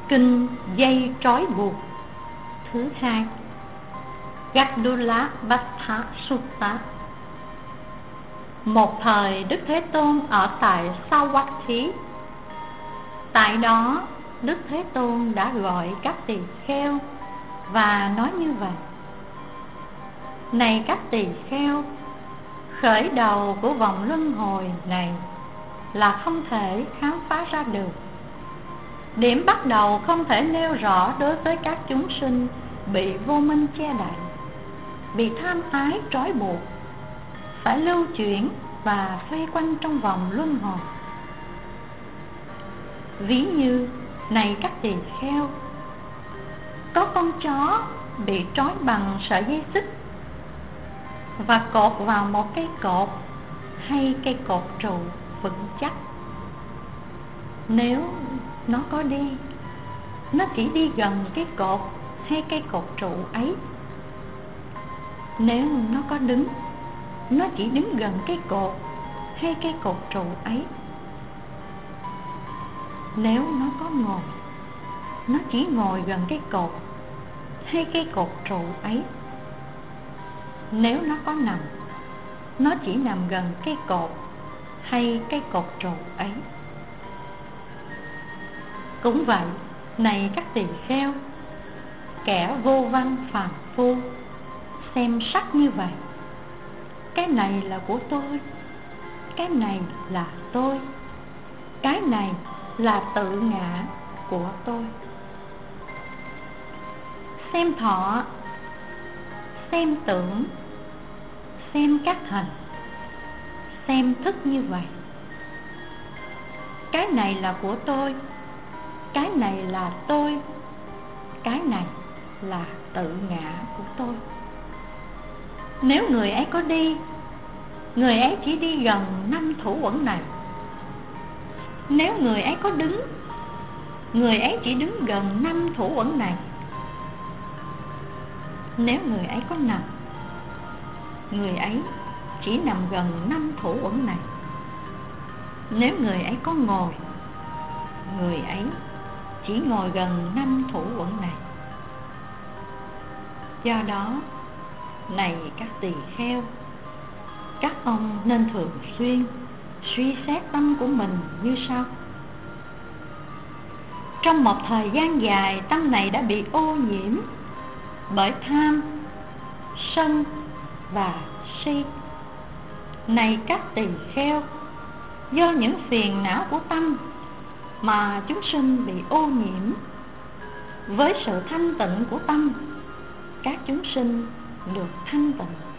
Kinh dây trói buộc thứ hai, Gaddulabhatha Sutta. Một thời Đức Thế Tôn ở tại Savatthi. Tại đó Đức Thế Tôn đã gọi các tỳ kheo và nói như vậy: Này các tỳ kheo, khởi đầu của vòng luân hồi này là không thể khám phá ra được. Điểm bắt đầu không thể nêu rõ đối với các chúng sinh bị vô minh che đậy, bị tham ái trói buộc, phải lưu chuyển và xoay quanh trong vòng luân hồi. Ví như, này các tỳ kheo, có con chó bị trói bằng sợi dây xích và cột vào một cây cột hay cây cột trụ vững chắc. Nếu nó có đi, nó chỉ đi gần cái cột hay cây cột trụ ấy. Nếu nó có đứng, nó chỉ đứng gần cái cột hay cây cột trụ ấy. Nếu nó có ngồi, nó chỉ ngồi gần cái cột hay cây cột trụ ấy. Nếu nó có nằm, nó chỉ nằm gần cây cột hay cây cột trụ ấy. Cũng vậy, này các tỳ kheo, kẻ vô văn phàm phu xem sắc như vậy: cái này là của tôi, cái này là tôi, cái này là tự ngã của tôi. Xem thọ, xem tưởng, xem các hành, xem thức như vậy: cái này là của tôi, cái này là tôi, cái này là tự ngã của tôi. Nếu người ấy có đi, người ấy chỉ đi gần 5 thủ uẩn này. Nếu người ấy có đứng, người ấy chỉ đứng gần 5 thủ uẩn này. Nếu người ấy có nằm, người ấy chỉ nằm gần 5 thủ uẩn này. Nếu người ấy có ngồi, người ấy chỉ ngồi gần 5 thủ uẩn này. Do đó, này các tỳ kheo, các ông nên thường xuyên suy xét tâm của mình như sau. Trong một thời gian dài, tâm này đã bị ô nhiễm bởi tham, sân và si. Này các tỳ kheo, do những phiền não của tâm mà chúng sinh bị ô nhiễm. Với sự thanh tịnh của tâm, các chúng sinh được thanh tịnh.